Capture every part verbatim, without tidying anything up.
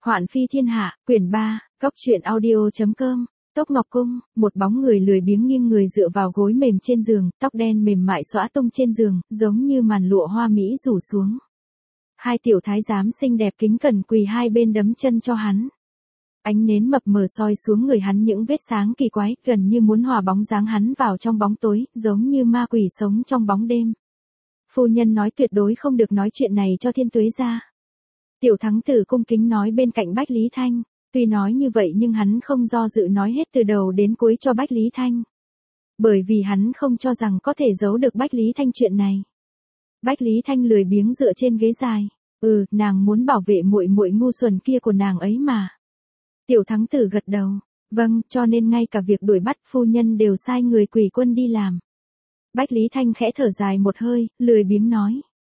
Hoạn phi thiên hạ, quyển ba, cốc truyện audio.com. Tốc Ngọc Cung, một bóng người lười biếng nghiêng người dựa vào gối mềm trên giường, tóc đen mềm mại xõa tung trên giường, giống như màn lụa hoa mỹ rủ xuống. Hai tiểu thái giám xinh đẹp kính cẩn quỳ hai bên đấm chân cho hắn. Ánh nến mập mờ soi xuống người hắn những vết sáng kỳ quái, gần như muốn hòa bóng dáng hắn vào trong bóng tối, giống như ma quỷ sống trong bóng đêm. Phu nhân nói tuyệt đối không được nói chuyện này cho Thiên Tuế gia. Tiểu thắng tử cung kính nói bên cạnh Bách Lý Thanh, tuy nói như vậy nhưng hắn không do dự nói hết từ đầu đến cuối cho Bách Lý Thanh. Bởi vì hắn không cho rằng có thể giấu được Bách Lý Thanh chuyện này. Bách Lý Thanh lười biếng dựa trên ghế dài, ừ, nàng muốn bảo vệ muội muội ngu xuẩn kia của nàng ấy mà. Tiểu thắng tử gật đầu, vâng, cho nên ngay cả việc đuổi bắt phu nhân đều sai người quỷ quân đi làm. Bách Lý Thanh khẽ thở dài một hơi, lười biếng nói.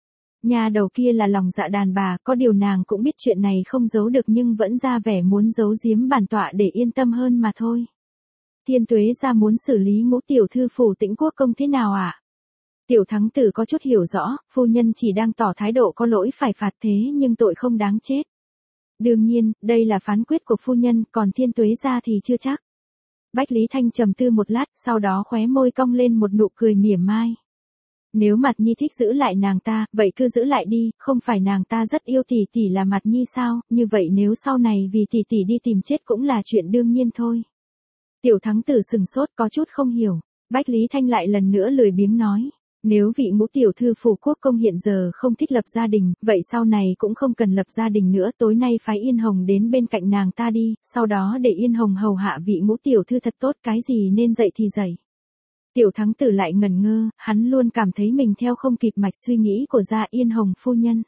Nhà đầu kia là lòng dạ đàn bà, có điều nàng cũng biết chuyện này không giấu được nhưng vẫn ra vẻ muốn giấu giếm bản tọa để yên tâm hơn mà thôi. Thiên Tuế gia muốn xử lý Ngũ tiểu thư phủ Tĩnh Quốc công thế nào ạ? À? Tiểu thắng tử có chút hiểu rõ, phu nhân chỉ đang tỏ thái độ có lỗi phải phạt thế nhưng tội không đáng chết. Đương nhiên, đây là phán quyết của phu nhân, còn Thiên Tuế gia thì chưa chắc. Bách Lý Thanh trầm tư một lát, sau đó khóe môi cong lên một nụ cười mỉa mai. Nếu Mạt Nhi thích giữ lại nàng ta, vậy cứ giữ lại đi, không phải nàng ta rất yêu tỷ tỷ là Mạt Nhi sao, như vậy nếu sau này vì tỷ tỷ đi tìm chết cũng là chuyện đương nhiên thôi. Tiểu thắng tử sừng sốt có chút không hiểu, Bách Lý Thanh lại lần nữa lười biếng nói, nếu vị Ngũ tiểu thư phủ quốc công hiện giờ không thích lập gia đình, vậy sau này cũng không cần lập gia đình nữa, tối nay phái Yên Hồng đến bên cạnh nàng ta đi, sau đó để Yên Hồng hầu hạ vị Ngũ tiểu thư thật tốt, cái gì nên dạy thì dạy. Tiểu thắng tử lại ngẩn ngơ, hắn luôn cảm thấy mình theo không kịp mạch suy nghĩ của gia Yên Hồng phu nhân.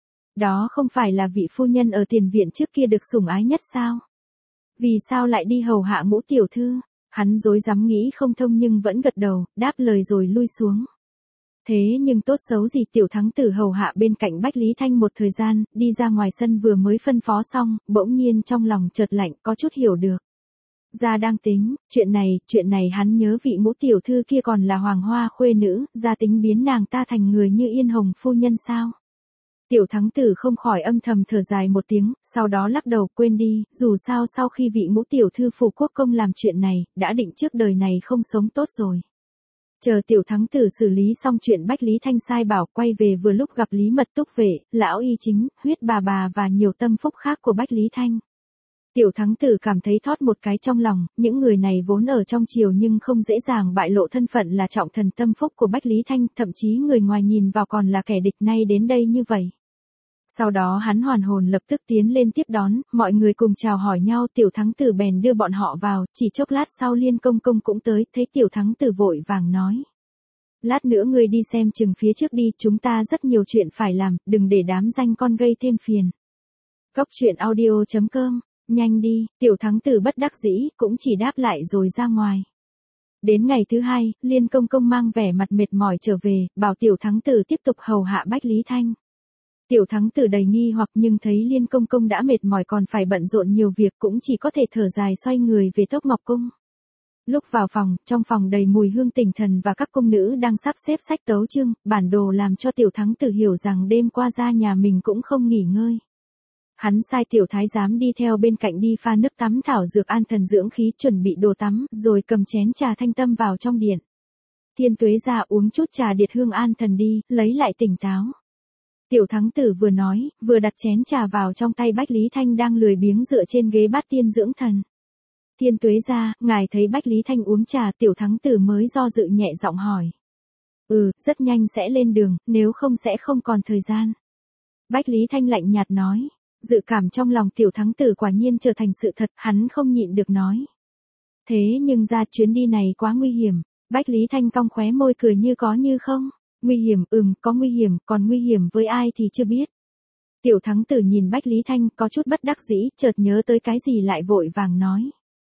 Đó không phải là vị phu nhân ở tiền viện trước kia được sủng ái nhất sao? Vì sao lại đi hầu hạ Ngũ tiểu thư? Hắn rối rắm nghĩ không thông nhưng vẫn gật đầu, đáp lời rồi lui xuống. Thế nhưng tốt xấu gì tiểu thắng tử hầu hạ bên cạnh Bách Lý Thanh một thời gian, đi ra ngoài sân vừa mới phân phó xong, bỗng nhiên trong lòng chợt lạnh, có chút hiểu được. Gia đang tính, chuyện này, chuyện này hắn nhớ vị Ngũ tiểu thư kia còn là hoàng hoa khuê nữ, gia tính biến nàng ta thành người như Yên Hồng phu nhân sao? Tiểu thắng tử không khỏi âm thầm thở dài một tiếng, sau đó lắc đầu quên đi, dù sao sau khi vị Ngũ tiểu thư phủ quốc công làm chuyện này, đã định trước đời này không sống tốt rồi. Chờ tiểu thắng tử xử lý xong chuyện Bách Lý Thanh sai bảo quay về vừa lúc gặp Lý Mật Túc Vệ, lão y chính, huyết bà bà và nhiều tâm phúc khác của Bách Lý Thanh. Tiểu thắng tử cảm thấy thót một cái trong lòng, những người này vốn ở trong triều nhưng không dễ dàng bại lộ thân phận là trọng thần tâm phúc của Bách Lý Thanh, thậm chí người ngoài nhìn vào còn là kẻ địch nay đến đây như vậy. Sau đó hắn hoàn hồn lập tức tiến lên tiếp đón, mọi người cùng chào hỏi nhau, tiểu thắng tử bèn đưa bọn họ vào, chỉ chốc lát sau Liên công công cũng tới, thấy tiểu thắng tử vội vàng nói. Lát nữa ngươi đi xem chừng phía trước đi, chúng ta rất nhiều chuyện phải làm, đừng để đám danh con gây thêm phiền. Cốc truyện audio.com, nhanh đi, tiểu thắng tử bất đắc dĩ, cũng chỉ đáp lại rồi ra ngoài. Đến ngày thứ hai, Liên công công mang vẻ mặt mệt mỏi trở về, bảo tiểu thắng tử tiếp tục hầu hạ Bách Lý Thanh. Tiểu thắng tử đầy nghi hoặc nhưng thấy Liên công công đã mệt mỏi còn phải bận rộn nhiều việc cũng chỉ có thể thở dài xoay người về Tốc Ngọc Cung. Lúc vào phòng, trong phòng đầy mùi hương tỉnh thần và các cung nữ đang sắp xếp sách tấu chương, bản đồ làm cho tiểu thắng tử hiểu rằng đêm qua ra nhà mình cũng không nghỉ ngơi. Hắn sai tiểu thái giám đi theo bên cạnh đi pha nước tắm thảo dược an thần dưỡng khí chuẩn bị đồ tắm, rồi cầm chén trà thanh tâm vào trong điện. Thiên Tuế gia uống chút trà điệt hương an thần đi, lấy lại tỉnh táo. Tiểu thắng tử vừa nói, vừa đặt chén trà vào trong tay Bách Lý Thanh đang lười biếng dựa trên ghế bát tiên dưỡng thần. Thiên Tuế gia, ngài thấy Bách Lý Thanh uống trà, tiểu thắng tử mới do dự nhẹ giọng hỏi. Ừ, rất nhanh sẽ lên đường, nếu không sẽ không còn thời gian. Bách Lý Thanh lạnh nhạt nói. Dự cảm trong lòng tiểu thắng tử quả nhiên trở thành sự thật, hắn không nhịn được nói. Thế nhưng ra chuyến đi này quá nguy hiểm, Bách Lý Thanh cong khóe môi cười như có như không. Nguy hiểm, ừm, có nguy hiểm, còn nguy hiểm với ai thì chưa biết. Tiểu thắng tử nhìn Bách Lý Thanh có chút bất đắc dĩ, chợt nhớ tới cái gì lại vội vàng nói.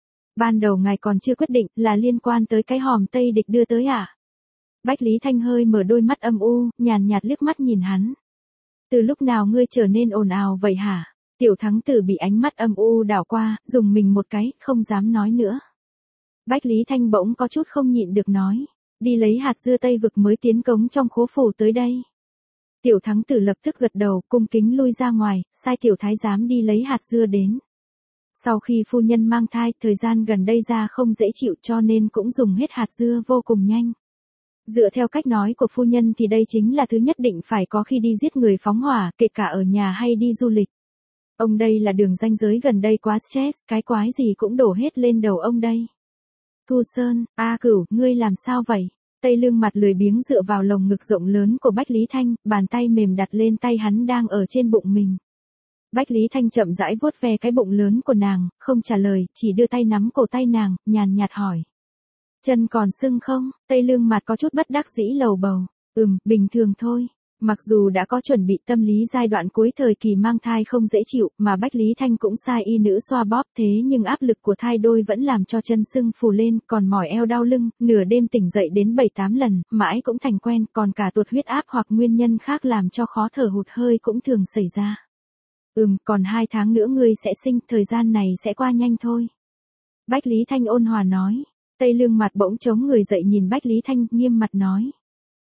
Ban đầu ngài còn chưa quyết định, là liên quan tới cái hòm Tây địch đưa tới à? Bách Lý Thanh hơi mở đôi mắt âm u, nhàn nhạt liếc mắt nhìn hắn. Từ lúc nào ngươi trở nên ồn ào vậy hả? Tiểu thắng tử bị ánh mắt âm u đảo qua, dùng mình một cái, không dám nói nữa. Bách Lý Thanh bỗng có chút không nhịn được nói. Đi lấy hạt dưa Tây vực mới tiến cống trong khố phủ tới đây. Tiểu thắng tử lập tức gật đầu, cung kính lui ra ngoài, sai tiểu thái giám đi lấy hạt dưa đến. Sau khi phu nhân mang thai, thời gian gần đây ra không dễ chịu cho nên cũng dùng hết hạt dưa vô cùng nhanh. Dựa theo cách nói của phu nhân thì đây chính là thứ nhất định phải có khi đi giết người phóng hỏa, kể cả ở nhà hay đi du lịch. Ông đây là đường ranh giới gần đây quá stress, cái quái gì cũng đổ hết lên đầu ông đây. Thu Sơn, a Cửu, ngươi làm sao vậy? Tây Lương mặt lười biếng dựa vào lồng ngực rộng lớn của Bách Lý Thanh, bàn tay mềm đặt lên tay hắn đang ở trên bụng mình. Bách Lý Thanh chậm rãi vuốt ve cái bụng lớn của nàng, không trả lời, chỉ đưa tay nắm cổ tay nàng, nhàn nhạt hỏi. Chân còn sưng không? Tây Lương mặt có chút bất đắc dĩ lầu bầu. Ừm, bình thường thôi. Mặc dù đã có chuẩn bị tâm lý giai đoạn cuối thời kỳ mang thai không dễ chịu, mà Bách Lý Thanh cũng sai y nữ xoa bóp thế nhưng áp lực của thai đôi vẫn làm cho chân sưng phù lên, còn mỏi eo đau lưng, nửa đêm tỉnh dậy đến bảy tám lần, mãi cũng thành quen, còn cả tụt huyết áp hoặc nguyên nhân khác làm cho khó thở hụt hơi cũng thường xảy ra. Ừm, còn hai tháng nữa ngươi sẽ sinh, thời gian này sẽ qua nhanh thôi. Bách Lý Thanh ôn hòa nói. Tây Lương mặt bỗng chống người dậy nhìn Bách Lý Thanh, nghiêm mặt nói.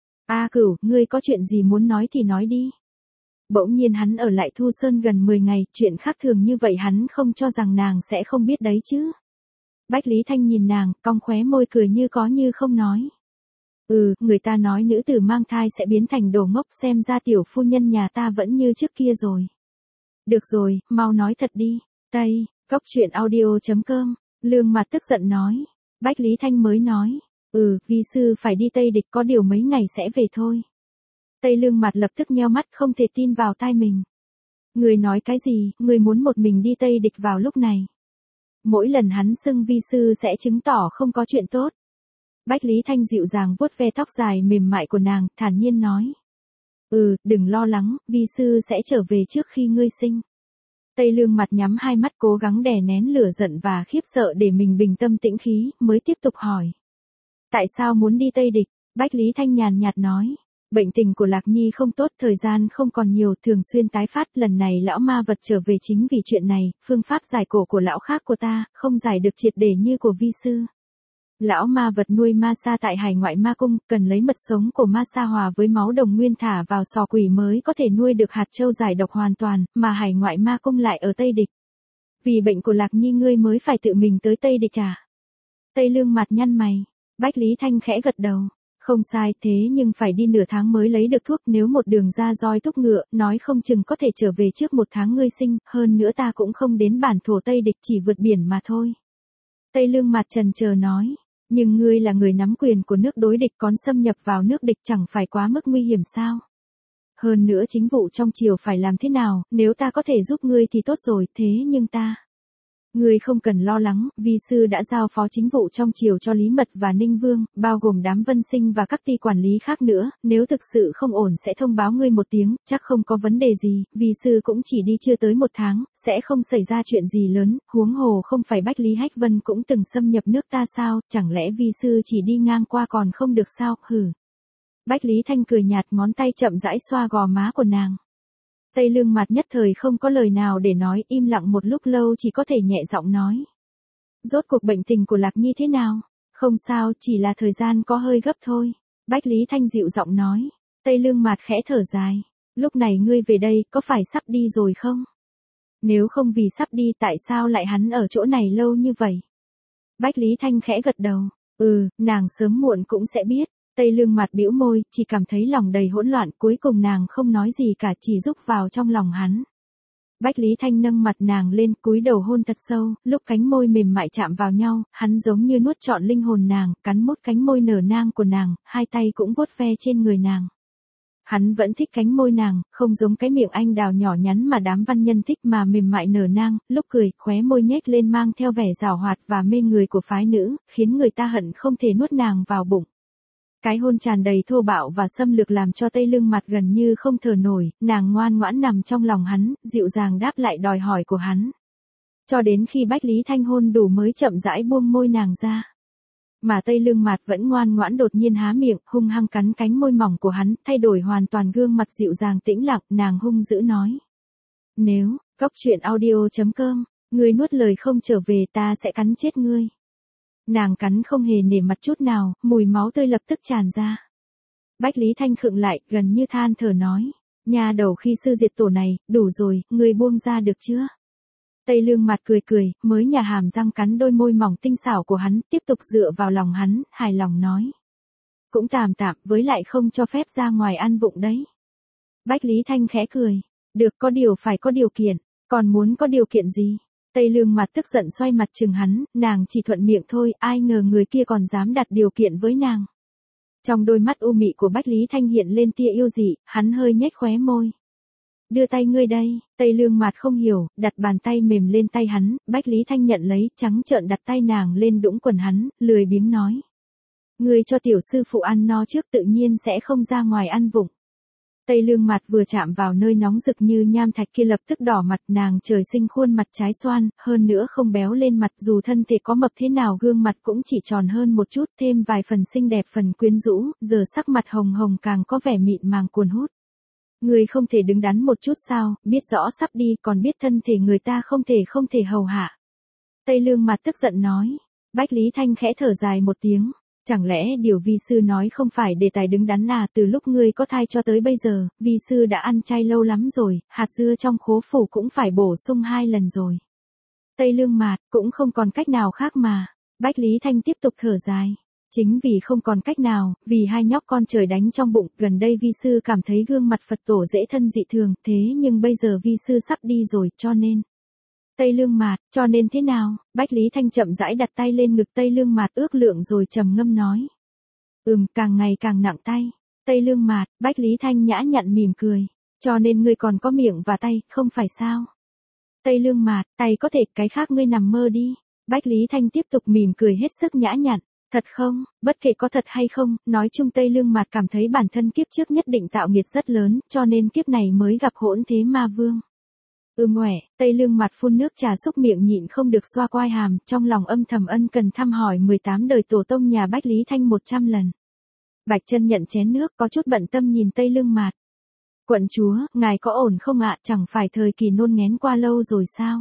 A Cửu, ngươi có chuyện gì muốn nói thì nói đi. Bỗng nhiên hắn ở lại Thu Sơn gần mười ngày, chuyện khác thường như vậy hắn không cho rằng nàng sẽ không biết đấy chứ. Bách Lý Thanh nhìn nàng, cong khóe môi cười như có như không nói. Ừ, người ta nói nữ tử mang thai sẽ biến thành đồ ngốc, xem ra tiểu phu nhân nhà ta vẫn như trước kia rồi. Được rồi, mau nói thật đi. Tây, cốc truyện audio chấm com, Lương mặt tức giận nói. Bách Lý Thanh mới nói. Ừ, vi sư phải đi Tây Địch, có điều mấy ngày sẽ về thôi. Tây Lương mặt lập tức nheo mắt không thể tin vào tai mình. Người nói cái gì, người muốn một mình đi Tây Địch vào lúc này. Mỗi lần hắn xưng vi sư sẽ chứng tỏ không có chuyện tốt. Bách Lý Thanh dịu dàng vuốt ve tóc dài mềm mại của nàng, thản nhiên nói. Ừ, đừng lo lắng, vi sư sẽ trở về trước khi ngươi sinh. Tây Lương mặt nhắm hai mắt cố gắng đè nén lửa giận và khiếp sợ để mình bình tâm tĩnh khí, mới tiếp tục hỏi. Tại sao muốn đi Tây Địch? Bách Lý Thanh nhàn nhạt nói. Bệnh tình của Lạc Nhi không tốt, thời gian không còn nhiều, thường xuyên tái phát, lần này lão ma vật trở về chính vì chuyện này, phương pháp giải cổ của lão khác của ta, không giải được triệt để như của vi sư. Lão ma vật nuôi ma sa tại hải ngoại ma cung, cần lấy mật sống của ma sa hòa với máu đồng nguyên thả vào sò quỷ mới có thể nuôi được hạt châu giải độc hoàn toàn, mà hải ngoại ma cung lại ở Tây Địch. Vì bệnh của Lạc Nhi ngươi mới phải tự mình tới Tây Địch à? Tây Lương mặt nhăn mày. Bách Lý Thanh khẽ gật đầu. Không sai, thế nhưng phải đi nửa tháng mới lấy được thuốc, nếu một đường ra roi thúc ngựa, nói không chừng có thể trở về trước một tháng ngươi sinh, hơn nữa ta cũng không đến bản thổ Tây Địch, chỉ vượt biển mà thôi. Tây Lương mặt trần chờ nói. Nhưng ngươi là người nắm quyền của nước đối địch, còn xâm nhập vào nước địch chẳng phải quá mức nguy hiểm sao? Hơn nữa chính vụ trong triều phải làm thế nào, nếu ta có thể giúp ngươi thì tốt rồi, thế nhưng ta... Ngươi không cần lo lắng, vi sư đã giao phó chính vụ trong triều cho Lý Mật và Ninh Vương, bao gồm đám Vân Sinh và các ty quản lý khác nữa, nếu thực sự không ổn sẽ thông báo ngươi một tiếng, chắc không có vấn đề gì, vi sư cũng chỉ đi chưa tới một tháng, sẽ không xảy ra chuyện gì lớn, huống hồ không phải Bách Lý Hách Vân cũng từng xâm nhập nước ta sao, chẳng lẽ vi sư chỉ đi ngang qua còn không được sao, hử. Bách Lý Thanh cười nhạt, ngón tay chậm rãi xoa gò má của nàng. Tây Lương mặt nhất thời không có lời nào để nói, im lặng một lúc lâu chỉ có thể nhẹ giọng nói. Rốt cuộc bệnh tình của Lạc Nhi thế nào? Không sao, chỉ là thời gian có hơi gấp thôi. Bách Lý Thanh dịu giọng nói. Tây Lương mặt khẽ thở dài. Lúc này ngươi về đây, có phải sắp đi rồi không? Nếu không vì sắp đi, tại sao lại hắn ở chỗ này lâu như vậy? Bách Lý Thanh khẽ gật đầu. Ừ, nàng sớm muộn cũng sẽ biết. Tây Lương mặt bĩu môi, chỉ cảm thấy lòng đầy hỗn loạn, cuối cùng nàng không nói gì cả, chỉ rúc vào trong lòng hắn. Bách Lý Thanh nâng mặt nàng lên, cúi đầu hôn thật sâu, lúc cánh môi mềm mại chạm vào nhau, hắn giống như nuốt trọn linh hồn nàng, cắn mút cánh môi nở nang của nàng, hai tay cũng vuốt ve trên người nàng. Hắn vẫn thích cánh môi nàng, không giống cái miệng anh đào nhỏ nhắn mà đám văn nhân thích mà mềm mại nở nang, lúc cười, khóe môi nhếch lên mang theo vẻ giảo hoạt và mê người của phái nữ, khiến người ta hận không thể nuốt nàng vào bụng. Cái hôn tràn đầy thô bạo và xâm lược làm cho Tây Lương mặt gần như không thở nổi, nàng ngoan ngoãn nằm trong lòng hắn, dịu dàng đáp lại đòi hỏi của hắn. Cho đến khi Bách Lý Thanh hôn đủ mới chậm rãi buông môi nàng ra. Mà Tây Lương mặt vẫn ngoan ngoãn đột nhiên há miệng, hung hăng cắn cánh môi mỏng của hắn, thay đổi hoàn toàn gương mặt dịu dàng tĩnh lặng, nàng hung dữ nói. Nếu, cốc truyện audio chấm com, ngươi nuốt lời không trở về ta sẽ cắn chết ngươi. Nàng cắn không hề nể mặt chút nào, mùi máu tươi lập tức tràn ra. Bách Lý Thanh khựng lại, gần như than thở nói. Nhà đầu khi sư diệt tổ này, đủ rồi, ngươi buông ra được chưa? Tây Lương Mạt cười cười, mới nhà hàm răng cắn đôi môi mỏng tinh xảo của hắn, tiếp tục dựa vào lòng hắn, hài lòng nói. Cũng tạm tạm, với lại không cho phép ra ngoài ăn vụng đấy. Bách Lý Thanh khẽ cười. Được, có điều phải có điều kiện. Còn muốn có điều kiện gì? Tây Lương Mạt tức giận xoay mặt chừng hắn, nàng chỉ thuận miệng thôi, ai ngờ người kia còn dám đặt điều kiện với nàng. Trong đôi mắt u mị của Bách Lý Thanh hiện lên tia yêu dị, hắn hơi nhếch khóe môi. Đưa tay ngươi đây, Tây Lương Mạt không hiểu, đặt bàn tay mềm lên tay hắn, Bách Lý Thanh nhận lấy, trắng trợn đặt tay nàng lên đũng quần hắn, lười biếng nói. Ngươi cho tiểu sư phụ ăn no trước tự nhiên sẽ không ra ngoài ăn vụng. Tây Lương Mạt vừa chạm vào nơi nóng rực như nham thạch kia lập tức đỏ mặt, nàng trời sinh khuôn mặt trái xoan, hơn nữa không béo lên mặt, dù thân thể có mập thế nào gương mặt cũng chỉ tròn hơn một chút, thêm vài phần xinh đẹp phần quyến rũ, giờ sắc mặt hồng hồng càng có vẻ mịn màng cuồn hút. Người không thể đứng đắn một chút sao, biết rõ sắp đi còn biết thân thể người ta không thể không thể hầu hạ. Tây Lương Mạt tức giận nói. Bách Lý Thanh khẽ thở dài một tiếng. Chẳng lẽ điều vi sư nói không phải đề tài đứng đắn à, từ lúc ngươi có thai cho tới bây giờ, vi sư đã ăn chay lâu lắm rồi, hạt dưa trong khố phủ cũng phải bổ sung hai lần rồi. Tây Lương Mạt, cũng không còn cách nào khác mà. Bách Lý Thanh tiếp tục thở dài. Chính vì không còn cách nào, vì hai nhóc con trời đánh trong bụng, gần đây vi sư cảm thấy gương mặt Phật tổ dễ thân dị thường, thế nhưng bây giờ vi sư sắp đi rồi, cho nên. Tây Lương Mạt, cho nên thế nào? Bách Lý Thanh chậm rãi đặt tay lên ngực Tây Lương Mạt ước lượng rồi trầm ngâm nói. Ừm, càng ngày càng nặng tay. Tây Lương Mạt, Bách Lý Thanh nhã nhặn mỉm cười. Cho nên ngươi còn có miệng và tay, không phải sao? Tây Lương Mạt, tay có thể, cái khác ngươi nằm mơ đi. Bách Lý Thanh tiếp tục mỉm cười hết sức nhã nhặn. Thật không, bất kể có thật hay không, nói chung Tây Lương Mạt cảm thấy bản thân kiếp trước nhất định tạo nghiệt rất lớn, cho nên kiếp này mới gặp hỗn thế ma vương. Ừm ngoẻ, Tây Lương Mạt phun nước trà xúc miệng nhịn không được xoa quai hàm, trong lòng âm thầm ân cần thăm hỏi mười tám đời tổ tông nhà Bách Lý Thanh một trăm lần. Bạch Chân nhận chén nước có chút bận tâm nhìn Tây Lương Mạt. Quận chúa, ngài có ổn không ạ, chẳng phải thời kỳ nôn nghén qua lâu rồi sao?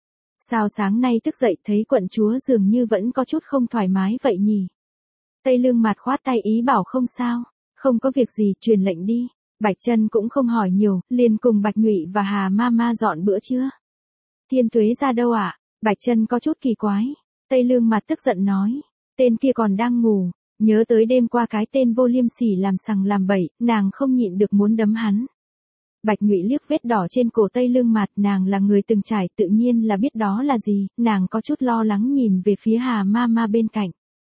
Sao sáng nay thức dậy thấy quận chúa dường như vẫn có chút không thoải mái vậy nhỉ? Tây Lương Mạt khoát tay ý bảo không sao, không có việc gì, truyền lệnh đi. Bạch Chân cũng không hỏi nhiều, liền cùng Bạch Nhụy và Hà Mama dọn bữa trưa. Thiên Tuế ra đâu ạ? À? Bạch Chân có chút kỳ quái. Tây Lương Mạt tức giận nói, tên kia còn đang ngủ, nhớ tới đêm qua cái tên vô liêm sỉ làm sằng làm bậy, nàng không nhịn được muốn đấm hắn. Bạch Nhụy liếc vết đỏ trên cổ Tây Lương Mạt, nàng là người từng trải tự nhiên là biết đó là gì, nàng có chút lo lắng nhìn về phía Hà Mama bên cạnh.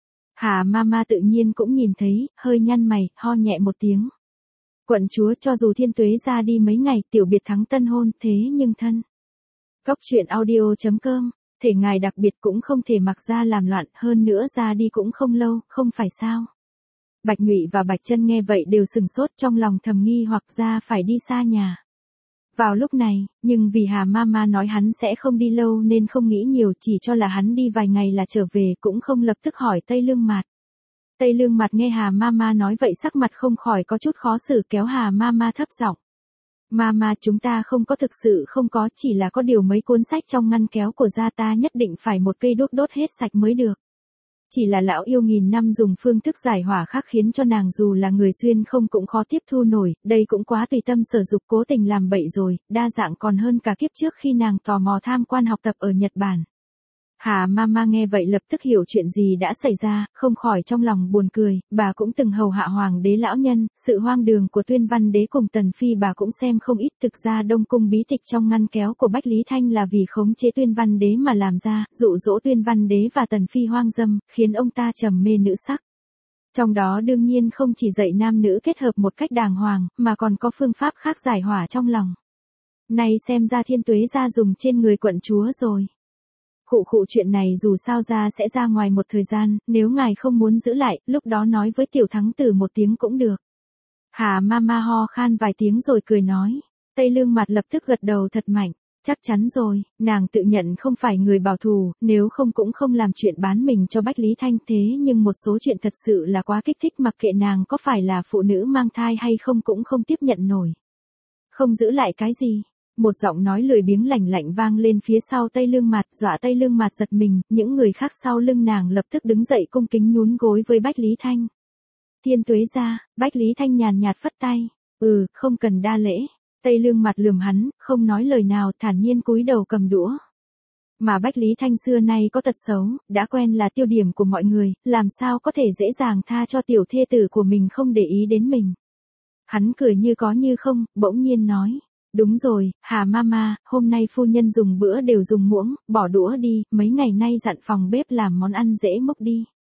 Hà Mama tự nhiên cũng nhìn thấy, hơi nhăn mày, ho nhẹ một tiếng. Quận chúa, cho dù Thiên Tuế ra đi mấy ngày, tiểu biệt thắng tân hôn, thế nhưng thân. Góc truyện audio chấm com, thể ngài đặc biệt cũng không thể mặc ra làm loạn, hơn nữa ra đi cũng không lâu, không phải sao? Bạch Nhụy và Bạch Chân nghe vậy đều sừng sốt, trong lòng thầm nghi hoặc ra phải đi xa nhà. Vào lúc này, nhưng vì Hà Mama nói hắn sẽ không đi lâu nên không nghĩ nhiều, chỉ cho là hắn đi vài ngày là trở về, cũng không lập tức hỏi Tây Lương Mạt. Tây Lương Mạt nghe Hà Mama nói vậy sắc mặt không khỏi có chút khó xử, kéo Hà Mama thấp giọng. Mama, chúng ta không có, thực sự không có, chỉ là có điều mấy cuốn sách trong ngăn kéo của gia ta nhất định phải một cây đốt đốt hết sạch mới được. Chỉ là lão yêu nghìn năm dùng phương thức giải hỏa khác khiến cho nàng dù là người xuyên không cũng khó tiếp thu nổi, đây cũng quá tùy tâm sở dục cố tình làm bậy rồi, đa dạng còn hơn cả kiếp trước khi nàng tò mò tham quan học tập ở Nhật Bản. Hà Mama nghe vậy lập tức hiểu chuyện gì đã xảy ra, không khỏi trong lòng buồn cười, bà cũng từng hầu hạ hoàng đế lão nhân, sự hoang đường của Tuyên Văn đế cùng Tần Phi bà cũng xem không ít, thực ra Đông Cung bí tịch trong ngăn kéo của Bách Lý Thanh là vì khống chế Tuyên Văn đế mà làm ra, dụ dỗ Tuyên Văn đế và Tần Phi hoang dâm, khiến ông ta trầm mê nữ sắc. Trong đó đương nhiên không chỉ dạy nam nữ kết hợp một cách đàng hoàng, mà còn có phương pháp khác giải hỏa trong lòng. Này xem ra Thiên Tuế ra dùng trên người quận chúa rồi. Khụ khụ, chuyện này dù sao ra sẽ ra ngoài một thời gian, nếu ngài không muốn giữ lại, lúc đó nói với tiểu thắng tử một tiếng cũng được. Hà Mama ho khan vài tiếng rồi cười nói. Tây Lương Mạt lập tức gật đầu thật mạnh. Chắc chắn rồi, nàng tự nhận không phải người bảo thủ, nếu không cũng không làm chuyện bán mình cho Bách Lý Thanh, thế nhưng một số chuyện thật sự là quá kích thích, mặc kệ nàng có phải là phụ nữ mang thai hay không cũng không tiếp nhận nổi. Không giữ lại cái gì? Một giọng nói lười biếng lạnh lạnh vang lên phía sau Tây Lương Mạt, dọa Tây Lương Mạt giật mình, những người khác sau lưng nàng lập tức đứng dậy cung kính nhún gối với Bách Lý Thanh. Thiên Tuế ra, Bách Lý Thanh nhàn nhạt phất tay. Ừ, không cần đa lễ. Tây Lương mặt lườm hắn, không nói lời nào, thản nhiên cúi đầu cầm đũa. Mà Bách Lý Thanh xưa nay có tật xấu, đã quen là tiêu điểm của mọi người, làm sao có thể dễ dàng tha cho tiểu thê tử của mình không để ý đến mình. Hắn cười như có như không, bỗng nhiên nói. Đúng rồi, Hà Mama, hôm nay phu nhân dùng bữa đều dùng muỗng, bỏ đũa đi, mấy ngày nay dặn phòng bếp làm món ăn dễ mốc đi.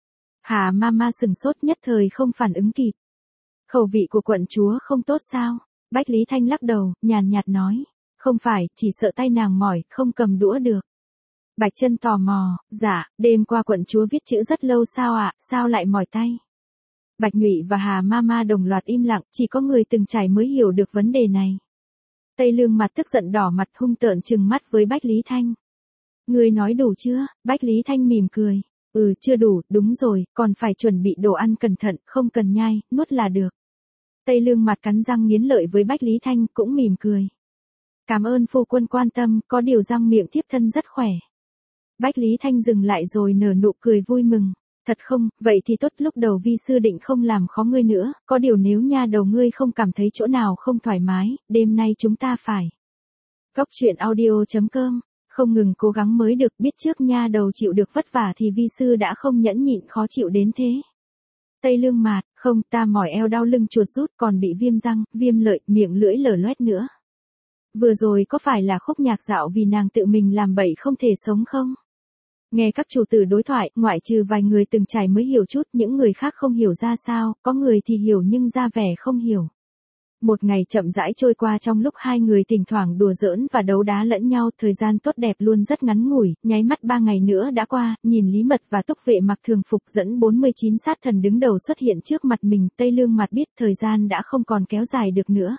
Hà Mama sừng sốt nhất thời không phản ứng kịp. Khẩu vị của quận chúa không tốt sao? Bách Lý Thanh lắc đầu, nhàn nhạt nói. Không phải, chỉ sợ tay nàng mỏi, không cầm đũa được. Bạch Chân tò mò, dạ, đêm qua quận chúa viết chữ rất lâu sao ạ, sao lại mỏi tay? Bạch Nhụy và Hà Mama đồng loạt im lặng, chỉ có người từng trải mới hiểu được vấn đề này. Tây Lương mặt tức giận đỏ mặt hung tợn trừng mắt với Bách Lý Thanh. Ngươi nói đủ chưa? Bách Lý Thanh mỉm cười. Ừ, chưa đủ, đúng rồi, còn phải chuẩn bị đồ ăn cẩn thận, không cần nhai, nuốt là được. Tây Lương mặt cắn răng nghiến lợi với Bách Lý Thanh cũng mỉm cười. Cảm ơn phu quân quan tâm, có điều răng miệng thiếp thân rất khỏe. Bách Lý Thanh dừng lại rồi nở nụ cười vui mừng. Thật không, vậy thì tốt, lúc đầu vi sư định không làm khó ngươi nữa, có điều nếu nha đầu ngươi không cảm thấy chỗ nào không thoải mái, đêm nay chúng ta phải. Góc truyện audio chấm com, không ngừng cố gắng mới được, biết trước nha đầu chịu được vất vả thì vi sư đã không nhẫn nhịn khó chịu đến thế. Tây Lương mạt, không, ta mỏi eo đau lưng chuột rút còn bị viêm răng, viêm lợi, miệng lưỡi lở loét nữa. Vừa rồi có phải là khúc nhạc dạo vì nàng tự mình làm bậy không thể sống không? Nghe các chủ tử đối thoại, ngoại trừ vài người từng trải mới hiểu chút, những người khác không hiểu ra sao, có người thì hiểu nhưng ra vẻ không hiểu. Một ngày chậm rãi trôi qua trong lúc hai người thỉnh thoảng đùa giỡn và đấu đá lẫn nhau, thời gian tốt đẹp luôn rất ngắn ngủi, nháy mắt ba ngày nữa đã qua, nhìn Lý Mật và Túc Vệ mặc thường phục dẫn bốn mươi chín sát thần đứng đầu xuất hiện trước mặt mình, Tây Lương mặt biết thời gian đã không còn kéo dài được nữa.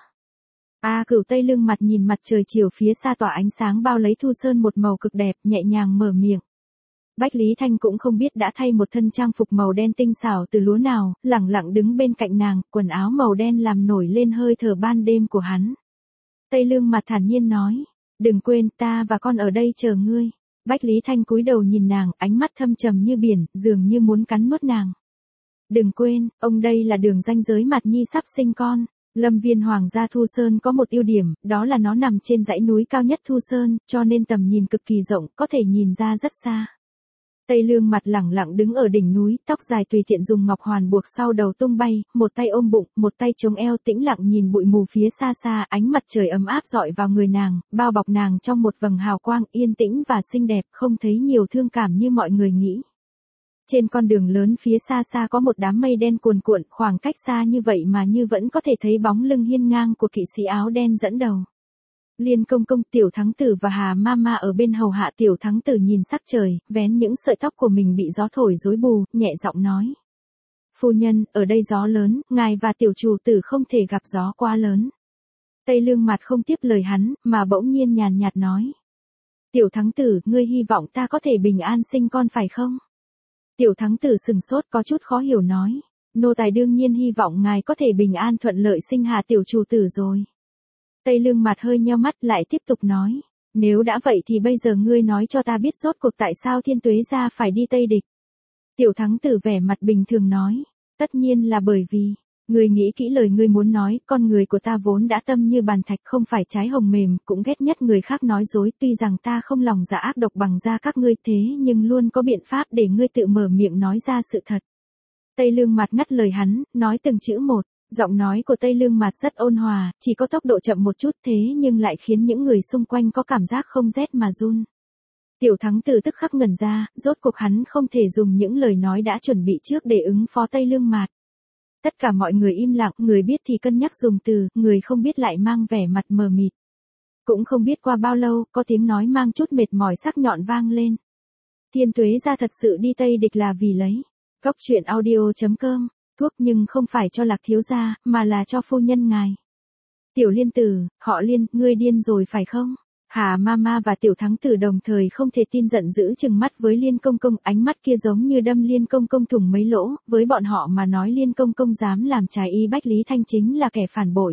A à, Cửu Tây Lương mặt nhìn mặt trời chiều phía xa tỏa ánh sáng bao lấy Thu Sơn một màu cực đẹp, nhẹ nhàng mở miệng. Bách Lý Thanh cũng không biết đã thay một thân trang phục màu đen tinh xảo từ lúa nào, lẳng lặng đứng bên cạnh nàng, quần áo màu đen làm nổi lên hơi thở ban đêm của hắn. Tây Lương mặt thản nhiên nói, đừng quên ta và con ở đây chờ ngươi. Bách Lý Thanh cúi đầu nhìn nàng, ánh mắt thâm trầm như biển, dường như muốn cắn nuốt nàng. Đừng quên, ông đây là đường ranh giới mặt nhi sắp sinh con. Lâm viên Hoàng gia Thu Sơn có một ưu điểm, đó là nó nằm trên dãy núi cao nhất Thu Sơn, cho nên tầm nhìn cực kỳ rộng, có thể nhìn ra rất xa. Tây Lương mặt lẳng lặng đứng ở đỉnh núi, tóc dài tùy tiện dùng ngọc hoàn buộc sau đầu tung bay, một tay ôm bụng, một tay chống eo tĩnh lặng nhìn bụi mù phía xa xa, ánh mặt trời ấm áp dọi vào người nàng, bao bọc nàng trong một vầng hào quang yên tĩnh và xinh đẹp, không thấy nhiều thương cảm như mọi người nghĩ. Trên con đường lớn phía xa xa có một đám mây đen cuồn cuộn, khoảng cách xa như vậy mà như vẫn có thể thấy bóng lưng hiên ngang của kỵ sĩ áo đen dẫn đầu. Liên công công, Tiểu Thắng Tử và Hà Mama ở bên hầu hạ. Tiểu Thắng Tử nhìn sắc trời, vén những sợi tóc của mình bị gió thổi rối bù, nhẹ giọng nói. Phu nhân, ở đây gió lớn, ngài và tiểu chủ tử không thể gặp gió quá lớn. Tây Lương mặt không tiếp lời hắn, mà bỗng nhiên nhàn nhạt nói. Tiểu Thắng Tử, ngươi hy vọng ta có thể bình an sinh con phải không? Tiểu Thắng Tử sừng sốt có chút khó hiểu nói. Nô tài đương nhiên hy vọng ngài có thể bình an thuận lợi sinh hạ tiểu chủ tử rồi. Tây Lương mặt hơi nheo mắt lại tiếp tục nói. Nếu đã vậy thì bây giờ ngươi nói cho ta biết rốt cuộc tại sao Thiên Tuế gia phải đi Tây Địch. Tiểu Thắng Tử vẻ mặt bình thường nói. Tất nhiên là bởi vì, ngươi nghĩ kỹ lời ngươi muốn nói, con người của ta vốn đã tâm như bàn thạch không phải trái hồng mềm, cũng ghét nhất người khác nói dối, tuy rằng ta không lòng dạ ác độc bằng da các ngươi thế nhưng luôn có biện pháp để ngươi tự mở miệng nói ra sự thật. Tây Lương mặt ngắt lời hắn, nói từng chữ một. Giọng nói của Tây Lương mặt rất ôn hòa, chỉ có tốc độ chậm một chút thế nhưng lại khiến những người xung quanh có cảm giác không rét mà run. Tiểu Thắng Tử tức khắc ngẩn ra, rốt cuộc hắn không thể dùng những lời nói đã chuẩn bị trước để ứng phó Tây Lương mặt. Tất cả mọi người im lặng, người biết thì cân nhắc dùng từ, người không biết lại mang vẻ mặt mờ mịt. Cũng không biết qua bao lâu, có tiếng nói mang chút mệt mỏi sắc nhọn vang lên. Thiên Tuế gia thật sự đi Tây Địch là vì lấy. Góc truyện audio chấm com, thuốc nhưng không phải cho Lạc thiếu gia, mà là cho phu nhân ngài. Tiểu Liên Tử, họ Liên, ngươi điên rồi phải không? Hà Mama và Tiểu Thắng Tử đồng thời không thể tin, giận dữ trừng mắt với Liên công công, ánh mắt kia giống như đâm Liên công công thủng mấy lỗ, với bọn họ mà nói Liên công công dám làm trái ý Bách Lý Thanh chính là kẻ phản bội.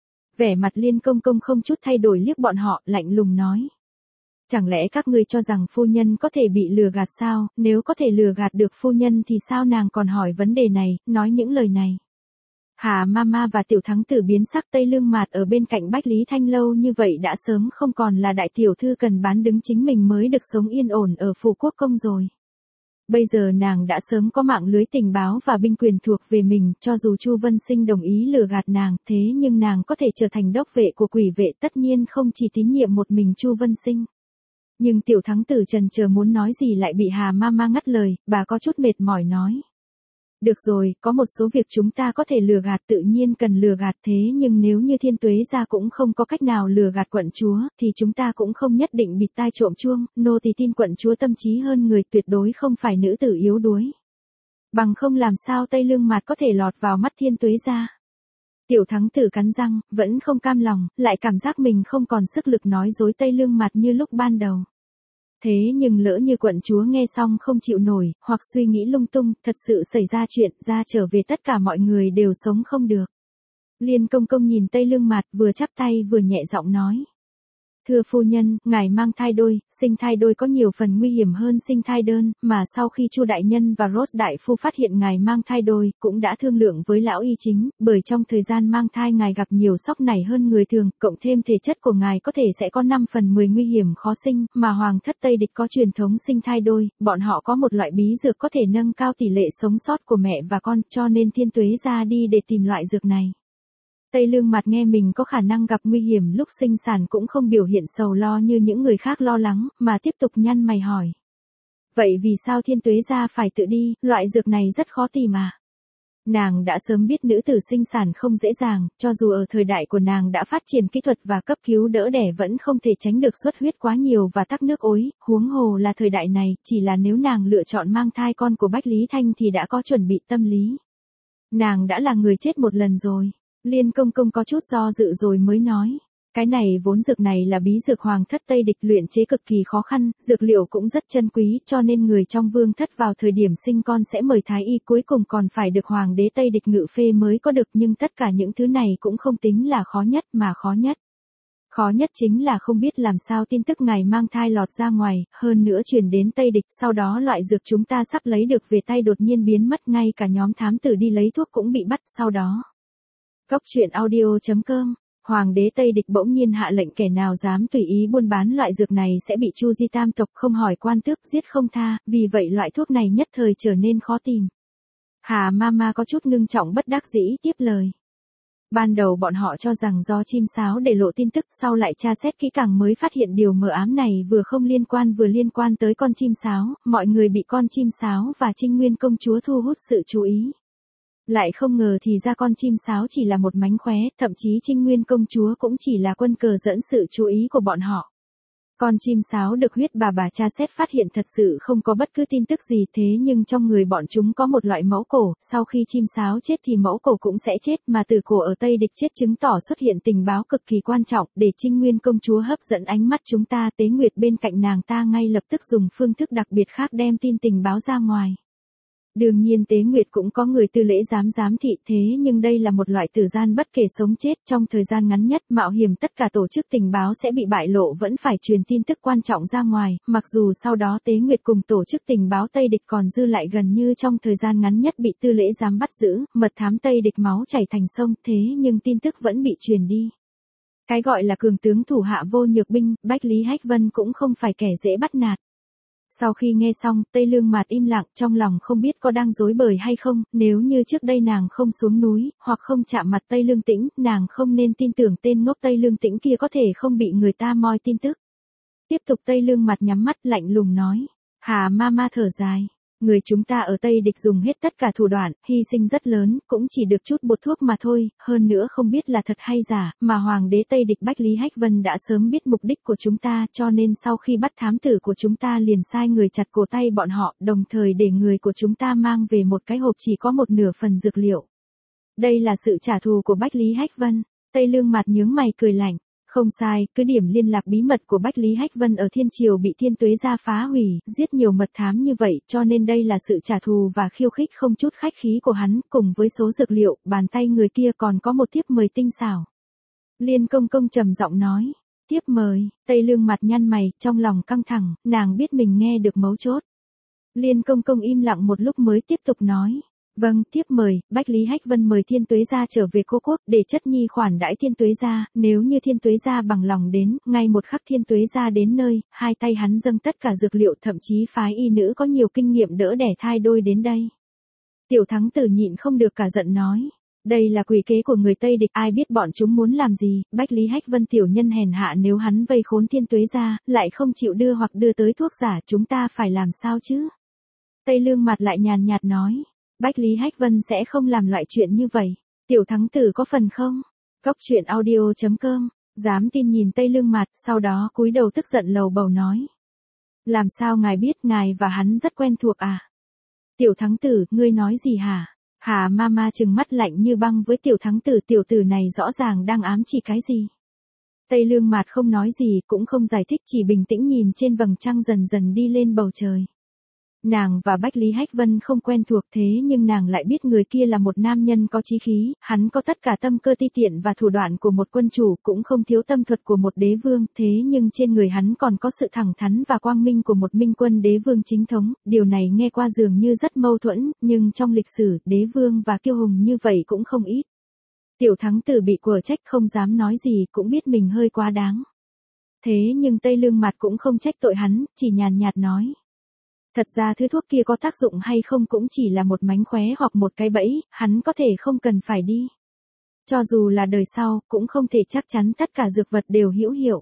Vẻ mặt Liên công công không chút thay đổi liếc bọn họ, lạnh lùng nói. Chẳng lẽ các ngươi cho rằng phu nhân có thể bị lừa gạt sao, nếu có thể lừa gạt được phu nhân thì sao nàng còn hỏi vấn đề này, nói những lời này. Hà Mama và tiểu thắng tử biến sắc, Tây Lương Mạt ở bên cạnh Bách Lý Thanh lâu như vậy đã sớm không còn là đại tiểu thư cần bán đứng chính mình mới được sống yên ổn ở phủ quốc công rồi. Bây giờ nàng đã sớm có mạng lưới tình báo và binh quyền thuộc về mình, cho dù Chu Vân Sinh đồng ý lừa gạt nàng, thế nhưng nàng có thể trở thành đốc vệ của quỷ vệ tất nhiên không chỉ tín nhiệm một mình Chu Vân Sinh. Nhưng tiểu thắng tử trần chờ muốn nói gì lại bị Hà Mama ngắt lời, bà có chút mệt mỏi nói. Được rồi, có một số việc chúng ta có thể lừa gạt tự nhiên cần lừa gạt thế nhưng nếu như Thiên Tuế gia cũng không có cách nào lừa gạt quận chúa thì chúng ta cũng không nhất định bịt tai trộm chuông, nô tỳ tin quận chúa tâm trí hơn người tuyệt đối không phải nữ tử yếu đuối. Bằng không làm sao Tây Lương Mạt có thể lọt vào mắt Thiên Tuế gia. Tiểu thắng tử cắn răng, vẫn không cam lòng, lại cảm giác mình không còn sức lực nói dối Tây Lương Mạt như lúc ban đầu. Thế nhưng lỡ như quận chúa nghe xong không chịu nổi, hoặc suy nghĩ lung tung, thật sự xảy ra chuyện, ra trở về tất cả mọi người đều sống không được. Liên công công nhìn Tây Lương Mạt vừa chắp tay vừa nhẹ giọng nói. Thưa phu nhân, ngài mang thai đôi, sinh thai đôi có nhiều phần nguy hiểm hơn sinh thai đơn, mà sau khi Chu đại nhân và Rose đại phu phát hiện ngài mang thai đôi, cũng đã thương lượng với lão y chính, bởi trong thời gian mang thai ngài gặp nhiều sốc nảy hơn người thường, cộng thêm thể chất của ngài có thể sẽ có năm phần mười nguy hiểm khó sinh, mà hoàng thất Tây Địch có truyền thống sinh thai đôi, bọn họ có một loại bí dược có thể nâng cao tỷ lệ sống sót của mẹ và con, cho nên Thiên Tuế ra đi để tìm loại dược này. Tây Lương Mạt nghe mình có khả năng gặp nguy hiểm lúc sinh sản cũng không biểu hiện sầu lo như những người khác lo lắng, mà tiếp tục nhăn mày hỏi. Vậy vì sao Thiên Tuế gia phải tự đi, loại dược này rất khó tìm mà. Nàng đã sớm biết nữ tử sinh sản không dễ dàng, cho dù ở thời đại của nàng đã phát triển kỹ thuật và cấp cứu đỡ đẻ vẫn không thể tránh được xuất huyết quá nhiều và tắc nước ối, huống hồ là thời đại này, chỉ là nếu nàng lựa chọn mang thai con của Bách Lý Thanh thì đã có chuẩn bị tâm lý. Nàng đã là người chết một lần rồi. Liên công công có chút do dự rồi mới nói. Cái này vốn dược này là bí dược hoàng thất Tây Địch luyện chế cực kỳ khó khăn, dược liệu cũng rất chân quý cho nên người trong vương thất vào thời điểm sinh con sẽ mời thái y cuối cùng còn phải được hoàng đế Tây Địch ngự phê mới có được nhưng tất cả những thứ này cũng không tính là khó nhất mà khó nhất. Khó nhất chính là không biết làm sao tin tức ngài mang thai lọt ra ngoài, hơn nữa truyền đến Tây Địch, sau đó loại dược chúng ta sắp lấy được về tay đột nhiên biến mất ngay cả nhóm thám tử đi lấy thuốc cũng bị bắt sau đó. Cốc truyện audio chấm com Hoàng đế Tây Địch bỗng nhiên hạ lệnh kẻ nào dám tùy ý buôn bán loại dược này sẽ bị Chu Di tam tộc không hỏi quan tước giết không tha, vì vậy loại thuốc này nhất thời trở nên khó tìm. Hà Mama có chút ngưng trọng bất đắc dĩ tiếp lời. Ban đầu bọn họ cho rằng do chim sáo để lộ tin tức, sau lại tra xét kỹ càng mới phát hiện điều mờ ám này vừa không liên quan vừa liên quan tới con chim sáo, mọi người bị con chim sáo và Trinh Nguyên công chúa thu hút sự chú ý. Lại không ngờ thì ra con chim sáo chỉ là một mánh khóe, thậm chí Trinh Nguyên công chúa cũng chỉ là quân cờ dẫn sự chú ý của bọn họ. Con chim sáo được huyết bà bà tra xét phát hiện thật sự không có bất cứ tin tức gì thế nhưng trong người bọn chúng có một loại mẫu cổ, sau khi chim sáo chết thì mẫu cổ cũng sẽ chết mà từ cổ ở Tây Địch chết chứng tỏ xuất hiện tình báo cực kỳ quan trọng để Trinh Nguyên công chúa hấp dẫn ánh mắt chúng ta. Tế Nguyệt bên cạnh nàng ta ngay lập tức dùng phương thức đặc biệt khác đem tin tình báo ra ngoài. Đương nhiên Tế Nguyệt cũng có người tư lễ giám giám thị thế nhưng đây là một loại tử gian bất kể sống chết trong thời gian ngắn nhất mạo hiểm tất cả tổ chức tình báo sẽ bị bại lộ vẫn phải truyền tin tức quan trọng ra ngoài, mặc dù sau đó Tế Nguyệt cùng tổ chức tình báo Tây Địch còn dư lại gần như trong thời gian ngắn nhất bị tư lễ giám bắt giữ, mật thám Tây Địch máu chảy thành sông thế nhưng tin tức vẫn bị truyền đi. Cái gọi là cường tướng thủ hạ vô nhược binh, Bách Lý Hách Vân cũng không phải kẻ dễ bắt nạt. Sau khi nghe xong, Tây Lương Mạt im lặng trong lòng không biết có đang dối bời hay không, nếu như trước đây nàng không xuống núi, hoặc không chạm mặt Tây Lương Tĩnh, nàng không nên tin tưởng tên ngốc Tây Lương Tĩnh kia có thể không bị người ta moi tin tức. Tiếp tục Tây Lương Mạt nhắm mắt lạnh lùng nói, Hà Mama thở dài. Người chúng ta ở Tây Địch dùng hết tất cả thủ đoạn, hy sinh rất lớn, cũng chỉ được chút bột thuốc mà thôi, hơn nữa không biết là thật hay giả, mà Hoàng đế Tây Địch Bách Lý Hách Vân đã sớm biết mục đích của chúng ta cho nên sau khi bắt thám tử của chúng ta liền sai người chặt cổ tay bọn họ, đồng thời để người của chúng ta mang về một cái hộp chỉ có một nửa phần dược liệu. Đây là sự trả thù của Bách Lý Hách Vân. Tây Lương Mạt nhướng mày cười lạnh. Không sai, cứ điểm liên lạc bí mật của Bách Lý Hách Vân ở Thiên Triều bị Thiên Tuế gia phá hủy, giết nhiều mật thám như vậy, cho nên đây là sự trả thù và khiêu khích không chút khách khí của hắn, cùng với số dược liệu, bàn tay người kia còn có một thiếp mời tinh xảo. Liên công công trầm giọng nói, thiếp mời, Tây Lương Mạt nhăn mày, trong lòng căng thẳng, nàng biết mình nghe được mấu chốt. Liên công công im lặng một lúc mới tiếp tục nói. Vâng, tiếp mời, Bách Lý Hách Vân mời Thiên Tuế gia trở về Cô Quốc để chất nhi khoản đãi Thiên Tuế gia, nếu như Thiên Tuế gia bằng lòng đến, ngay một khắc Thiên Tuế gia đến nơi, hai tay hắn dâng tất cả dược liệu, thậm chí phái y nữ có nhiều kinh nghiệm đỡ đẻ thai đôi đến đây. Tiểu thắng tử nhịn không được cả giận nói. Đây là quỷ kế của người Tây địch, ai biết bọn chúng muốn làm gì, Bách Lý Hách Vân tiểu nhân hèn hạ, nếu hắn vây khốn Thiên Tuế gia, lại không chịu đưa hoặc đưa tới thuốc giả, chúng ta phải làm sao chứ? Tây Lương Mặt lại nhàn nhạt nói. Bách Lý Hách Vân sẽ không làm loại chuyện như vậy. Tiểu thắng tử có phần không? Cốc truyện audio chấm com, dám tin nhìn Tây Lương Mặt, sau đó cúi đầu tức giận lầu bầu nói. Làm sao ngài biết, ngài và hắn rất quen thuộc à? Tiểu thắng tử, ngươi nói gì hả? Hà Mama trừng mắt lạnh như băng với tiểu thắng tử, tiểu tử này rõ ràng đang ám chỉ cái gì? Tây Lương Mạt không nói gì, cũng không giải thích, chỉ bình tĩnh nhìn trên vầng trăng dần dần đi lên bầu trời. Nàng và Bách Lý Hách Vân không quen thuộc, thế nhưng nàng lại biết người kia là một nam nhân có chí khí, hắn có tất cả tâm cơ ti tiện và thủ đoạn của một quân chủ, cũng không thiếu tâm thuật của một đế vương, thế nhưng trên người hắn còn có sự thẳng thắn và quang minh của một minh quân đế vương chính thống, điều này nghe qua dường như rất mâu thuẫn, nhưng trong lịch sử, đế vương và kiêu hùng như vậy cũng không ít. Tiểu thắng tử bị quở trách không dám nói gì, cũng biết mình hơi quá đáng. Thế nhưng Tây Lương Mặt cũng không trách tội hắn, chỉ nhàn nhạt nói. Thật ra thứ thuốc kia có tác dụng hay không cũng chỉ là một mánh khóe hoặc một cái bẫy, hắn có thể không cần phải đi. Cho dù là đời sau, cũng không thể chắc chắn tất cả dược vật đều hữu hiệu.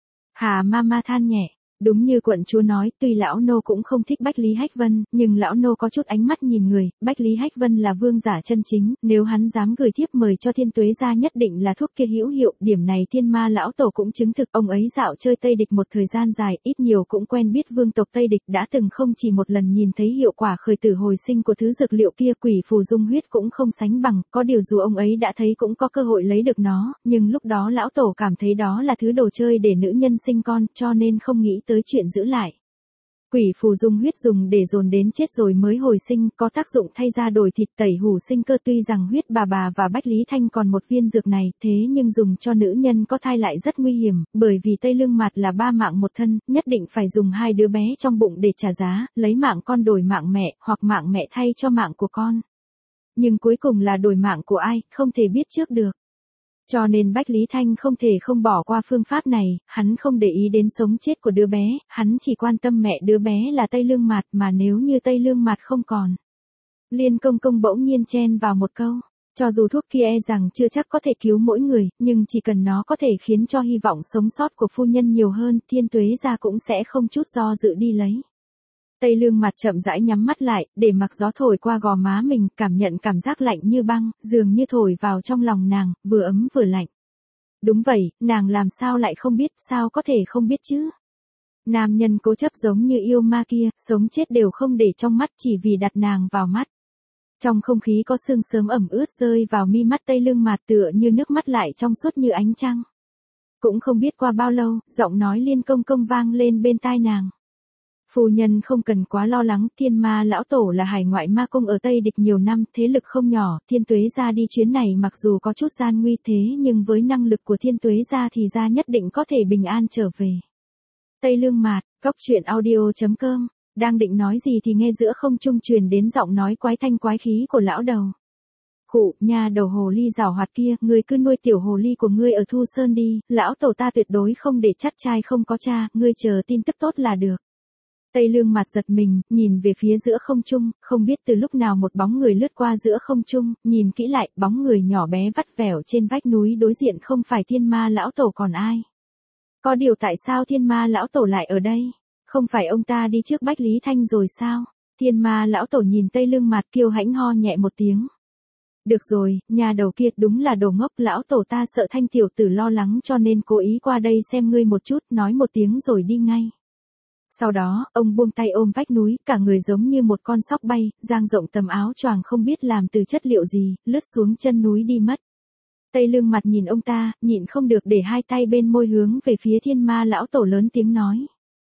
Hà Mama than nhẹ. Đúng như quận chúa nói, tuy lão nô cũng không thích Bách Lý Hách Vân, nhưng lão nô có chút ánh mắt nhìn người, Bách Lý Hách Vân là vương giả chân chính, nếu hắn dám gửi thiếp mời cho Thiên Tuế gia nhất định là thuốc kia hữu hiệu, điểm này Thiên Ma lão tổ cũng chứng thực, ông ấy dạo chơi Tây địch một thời gian dài, ít nhiều cũng quen biết vương tộc Tây địch, đã từng không chỉ một lần nhìn thấy hiệu quả khởi tử hồi sinh của thứ dược liệu kia, quỷ phù dung huyết cũng không sánh bằng, có điều dù ông ấy đã thấy cũng có cơ hội lấy được nó, nhưng lúc đó lão tổ cảm thấy đó là thứ đồ chơi để nữ nhân sinh con, cho nên không nghĩ tới chuyện giữ lại. Quỷ phù dung huyết dùng để dồn đến chết rồi mới hồi sinh, có tác dụng thay da đổi thịt, tẩy hủ sinh cơ, tuy rằng huyết bà bà và Bách Lý Thanh còn một viên dược này, thế nhưng dùng cho nữ nhân có thai lại rất nguy hiểm, bởi vì Tây Lương Mặt là ba mạng một thân, nhất định phải dùng hai đứa bé trong bụng để trả giá, lấy mạng con đổi mạng mẹ, hoặc mạng mẹ thay cho mạng của con. Nhưng cuối cùng là đổi mạng của ai, không thể biết trước được. Cho nên Bách Lý Thanh không thể không bỏ qua phương pháp này, hắn không để ý đến sống chết của đứa bé, hắn chỉ quan tâm mẹ đứa bé là Tây Lương Mạt, mà nếu như Tây Lương Mạt không còn. Liên công công bỗng nhiên chen vào một câu, cho dù thuốc kia e rằng chưa chắc có thể cứu mỗi người, nhưng chỉ cần nó có thể khiến cho hy vọng sống sót của phu nhân nhiều hơn, Thiên Tuế gia cũng sẽ không chút do dự đi lấy. Tây Lương Mặt chậm rãi nhắm mắt lại, để mặc gió thổi qua gò má mình, cảm nhận cảm giác lạnh như băng, dường như thổi vào trong lòng nàng, vừa ấm vừa lạnh. Đúng vậy, nàng làm sao lại không biết, sao có thể không biết chứ? Nam nhân cố chấp giống như yêu ma kia, sống chết đều không để trong mắt chỉ vì đặt nàng vào mắt. Trong không khí có sương sớm ẩm ướt rơi vào mi mắt Tây Lương Mạt, tựa như nước mắt lại trong suốt như ánh trăng. Cũng không biết qua bao lâu, giọng nói Liên công công vang lên bên tai nàng. Phu nhân không cần quá lo lắng, Thiên Ma lão tổ là hải ngoại ma công ở Tây địch nhiều năm, thế lực không nhỏ, Thiên Tuế gia đi chuyến này mặc dù có chút gian nguy thế nhưng với năng lực của Thiên Tuế gia thì gia nhất định có thể bình an trở về. Tây Lương Mạt, cốc truyện audio chấm com, đang định nói gì thì nghe giữa không trung truyền đến giọng nói quái thanh quái khí của lão đầu. Khụ, nha đầu hồ ly giảo hoạt kia, ngươi cứ nuôi tiểu hồ ly của ngươi ở Thu Sơn đi, lão tổ ta tuyệt đối không để chắt trai không có cha, ngươi chờ tin tức tốt là được. Tây Lương Mặt giật mình, nhìn về phía giữa không trung, không biết từ lúc nào một bóng người lướt qua giữa không trung, nhìn kỹ lại, bóng người nhỏ bé vắt vẻo trên vách núi đối diện không phải Thiên Ma lão tổ còn ai. Có điều tại sao Thiên Ma lão tổ lại ở đây? Không phải ông ta đi trước Bách Lý Thanh rồi sao? Thiên Ma lão tổ nhìn Tây Lương Mặt kiêu hãnh ho nhẹ một tiếng. Được rồi, nhà đầu kia đúng là đồ ngốc, lão tổ ta sợ Thanh tiểu tử lo lắng cho nên cố ý qua đây xem ngươi một chút, nói một tiếng rồi đi ngay. Sau đó, ông buông tay ôm vách núi, cả người giống như một con sóc bay, dang rộng tầm áo choàng không biết làm từ chất liệu gì, lướt xuống chân núi đi mất. Tây Lương Mặt nhìn ông ta, nhịn không được để hai tay bên môi hướng về phía Thiên Ma lão tổ lớn tiếng nói.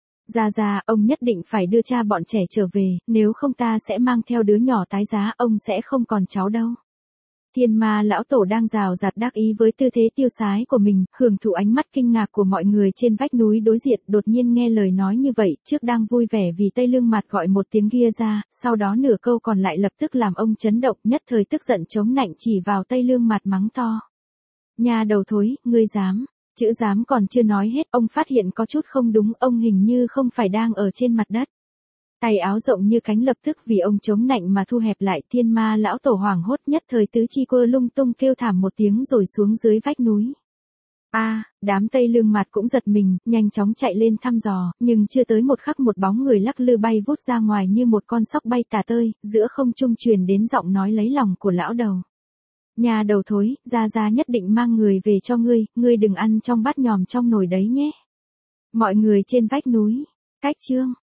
Ra ra, ông nhất định phải đưa cha bọn trẻ trở về, nếu không ta sẽ mang theo đứa nhỏ tái giá, ông sẽ không còn cháu đâu. Thiên ma lão tổ đang rào rạt đắc ý với tư thế tiêu sái của mình, hưởng thụ ánh mắt kinh ngạc của mọi người trên vách núi đối diện, đột nhiên nghe lời nói như vậy, trước đang vui vẻ vì Tây Lương Mặt gọi một tiếng kia ra, sau đó nửa câu còn lại lập tức làm ông chấn động, nhất thời tức giận chống nạnh chỉ vào Tây Lương Mặt mắng to. Nhà đầu thối, ngươi dám, chữ dám còn chưa nói hết, ông phát hiện có chút không đúng, ông hình như không phải đang ở trên mặt đất. Tay áo rộng như cánh lập tức vì ông chống nạnh mà thu hẹp lại, thiên ma lão tổ hoảng hốt nhất thời tứ chi quơ lung tung kêu thảm một tiếng rồi xuống dưới vách núi. A, à, đám Tây Lương Mặt cũng giật mình, nhanh chóng chạy lên thăm dò, nhưng chưa tới một khắc một bóng người lắc lư bay vút ra ngoài như một con sóc bay tà tơi, giữa không trung truyền đến giọng nói lấy lòng của lão đầu. Nhà đầu thối, gia gia nhất định mang người về cho ngươi, ngươi đừng ăn trong bát nhòm trong nồi đấy nhé. Mọi người trên vách núi, cách chương.